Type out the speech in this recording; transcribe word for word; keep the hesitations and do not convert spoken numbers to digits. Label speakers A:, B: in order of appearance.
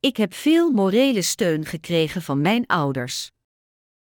A: Ik heb veel morele steun gekregen van mijn ouders.